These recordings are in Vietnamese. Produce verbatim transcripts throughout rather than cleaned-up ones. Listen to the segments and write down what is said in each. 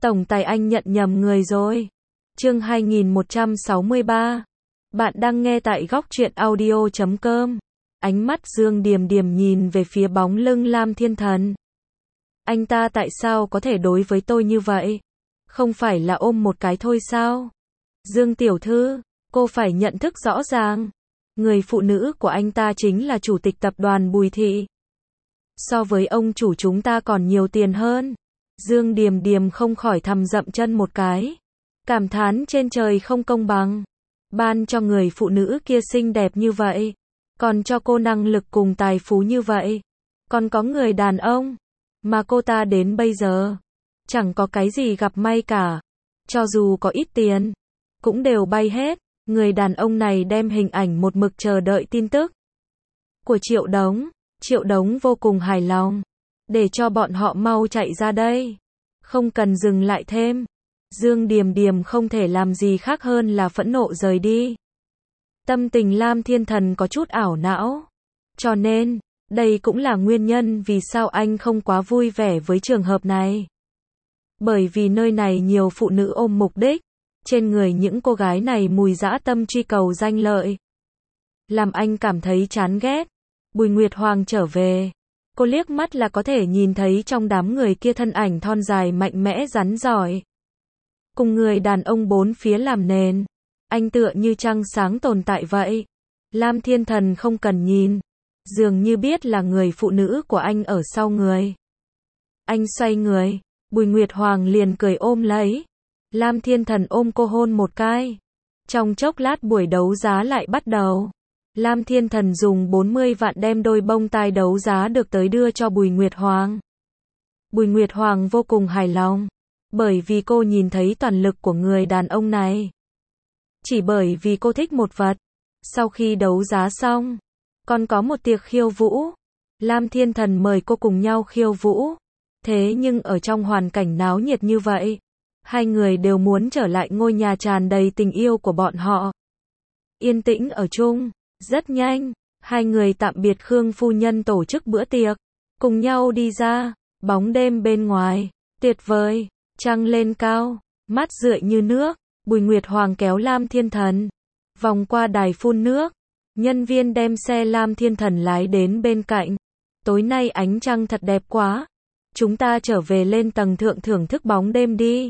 Tổng tài anh nhận nhầm người rồi. Chương hai nghìn một trăm sáu mươi ba. Bạn đang nghe tại góc truyện audio chấm com. Ánh mắt Dương Điềm Điềm nhìn về phía bóng lưng Lam Thiên Thần. Anh ta tại sao có thể đối với tôi như vậy? Không phải là ôm một cái thôi sao? Dương tiểu thư, cô phải nhận thức rõ ràng. Người phụ nữ của anh ta chính là chủ tịch tập đoàn Bùi Thị. So với ông chủ chúng ta còn nhiều tiền hơn. Dương Điềm Điềm không khỏi thầm dậm chân một cái. Cảm thán trên trời không công bằng. Ban cho người phụ nữ kia xinh đẹp như vậy. Còn cho cô năng lực cùng tài phú như vậy. Còn có người đàn ông. Mà cô ta đến bây giờ. Chẳng có cái gì gặp may cả. Cho dù có ít tiền. Cũng đều bay hết. Người đàn ông này đem hình ảnh một mực chờ đợi tin tức. Của Triệu Đống. Triệu Đống vô cùng hài lòng. Để cho bọn họ mau chạy ra đây. Không cần dừng lại thêm. Dương Điềm Điềm không thể làm gì khác hơn là phẫn nộ rời đi. Tâm tình Lam Thiên Thần có chút ảo não. Cho nên, đây cũng là nguyên nhân vì sao anh không quá vui vẻ với trường hợp này. Bởi vì nơi này nhiều phụ nữ ôm mục đích. Trên người những cô gái này mùi dã tâm truy cầu danh lợi. Làm anh cảm thấy chán ghét. Bùi Nguyệt Hoàng trở về. Cô liếc mắt là có thể nhìn thấy trong đám người kia thân ảnh thon dài mạnh mẽ rắn giỏi. Cùng người đàn ông bốn phía làm nền. Anh tựa như trăng sáng tồn tại vậy. Lam Thiên Thần không cần nhìn. Dường như biết là người phụ nữ của anh ở sau người. Anh xoay người. Bùi Nguyệt Hoàng liền cười ôm lấy. Lam Thiên Thần ôm cô hôn một cái. Trong chốc lát buổi đấu giá lại bắt đầu. Lam Thiên Thần dùng bốn mươi vạn đem đôi bông tai đấu giá được tới đưa cho Bùi Nguyệt Hoàng. Bùi Nguyệt Hoàng vô cùng hài lòng. Bởi vì cô nhìn thấy toàn lực của người đàn ông này. Chỉ bởi vì cô thích một vật. Sau khi đấu giá xong, còn có một tiệc khiêu vũ. Lam Thiên Thần mời cô cùng nhau khiêu vũ. Thế nhưng ở trong hoàn cảnh náo nhiệt như vậy, hai người đều muốn trở lại ngôi nhà tràn đầy tình yêu của bọn họ. Yên tĩnh ở chung. Rất nhanh, hai người tạm biệt Khương phu nhân tổ chức bữa tiệc. Cùng nhau đi ra, bóng đêm bên ngoài. Tuyệt vời, trăng lên cao, mát rượi như nước. Bùi Nguyệt Hoàng kéo Lam Thiên Thần. Vòng qua đài phun nước. Nhân viên đem xe Lam Thiên Thần lái đến bên cạnh. Tối nay ánh trăng thật đẹp quá. Chúng ta trở về lên tầng thượng thưởng thức bóng đêm đi.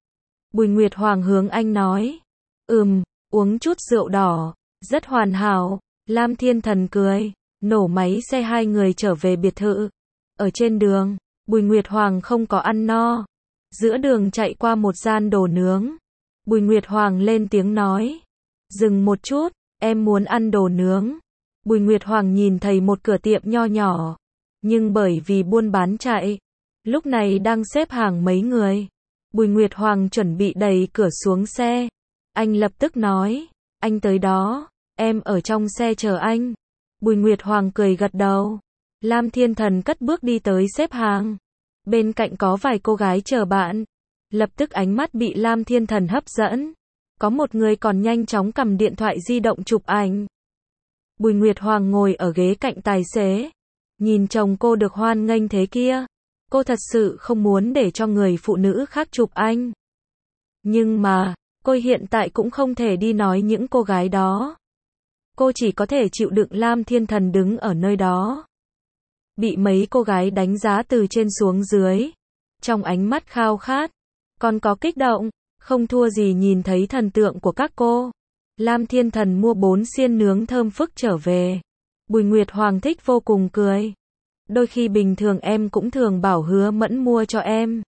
Bùi Nguyệt Hoàng hướng anh nói. Ừm, uống chút rượu đỏ. Rất hoàn hảo. Lam Thiên Thần cười. Nổ máy xe hai người trở về biệt thự. Ở trên đường, Bùi Nguyệt Hoàng không có ăn no. Giữa đường chạy qua một gian đồ nướng. Bùi Nguyệt Hoàng lên tiếng nói. Dừng một chút, em muốn ăn đồ nướng. Bùi Nguyệt Hoàng nhìn thấy một cửa tiệm nho nhỏ. Nhưng bởi vì buôn bán chạy, lúc này đang xếp hàng mấy người. Bùi Nguyệt Hoàng chuẩn bị đẩy cửa xuống xe. Anh lập tức nói. Anh tới đó, em ở trong xe chờ anh. Bùi Nguyệt Hoàng cười gật đầu. Lam Thiên Thần cất bước đi tới xếp hàng. Bên cạnh có vài cô gái chờ bạn. Lập tức ánh mắt bị Lam Thiên Thần hấp dẫn. Có một người còn nhanh chóng cầm điện thoại di động chụp ảnh. Bùi Nguyệt Hoàng ngồi ở ghế cạnh tài xế. Nhìn chồng cô được hoan nghênh thế kia. Cô thật sự không muốn để cho người phụ nữ khác chụp anh. Nhưng mà, cô hiện tại cũng không thể đi nói những cô gái đó. Cô chỉ có thể chịu đựng Lam Thiên Thần đứng ở nơi đó. Bị mấy cô gái đánh giá từ trên xuống dưới. Trong ánh mắt khao khát. Còn có kích động. Không thua gì nhìn thấy thần tượng của các cô. Lam Thiên Thần mua bốn xiên nướng thơm phức trở về. Bùi Nguyệt Hoàng thích vô cùng cười. Đôi khi bình thường em cũng thường bảo Hứa Mẫn mua cho em.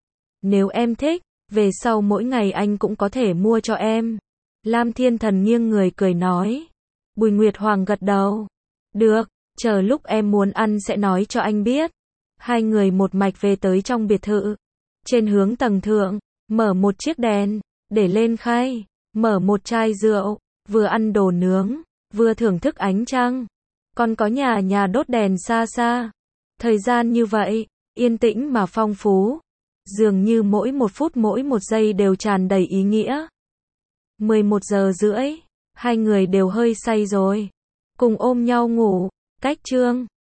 Nếu em thích, về sau mỗi ngày anh cũng có thể mua cho em. Lam Thiên Thần nghiêng người cười nói. Bùi Nguyệt Hoàng gật đầu. Được, chờ lúc em muốn ăn sẽ nói cho anh biết. Hai người một mạch về tới trong biệt thự. Trên hướng tầng thượng, mở một chiếc đèn, để lên khay, mở một chai rượu, vừa ăn đồ nướng, vừa thưởng thức ánh trăng. Còn có nhà nhà đốt đèn xa xa. Thời gian như vậy, yên tĩnh mà phong phú. Dường như mỗi một phút mỗi một giây đều tràn đầy ý nghĩa. mười một giờ rưỡi, hai người đều hơi say rồi. Cùng ôm nhau ngủ, cách chương.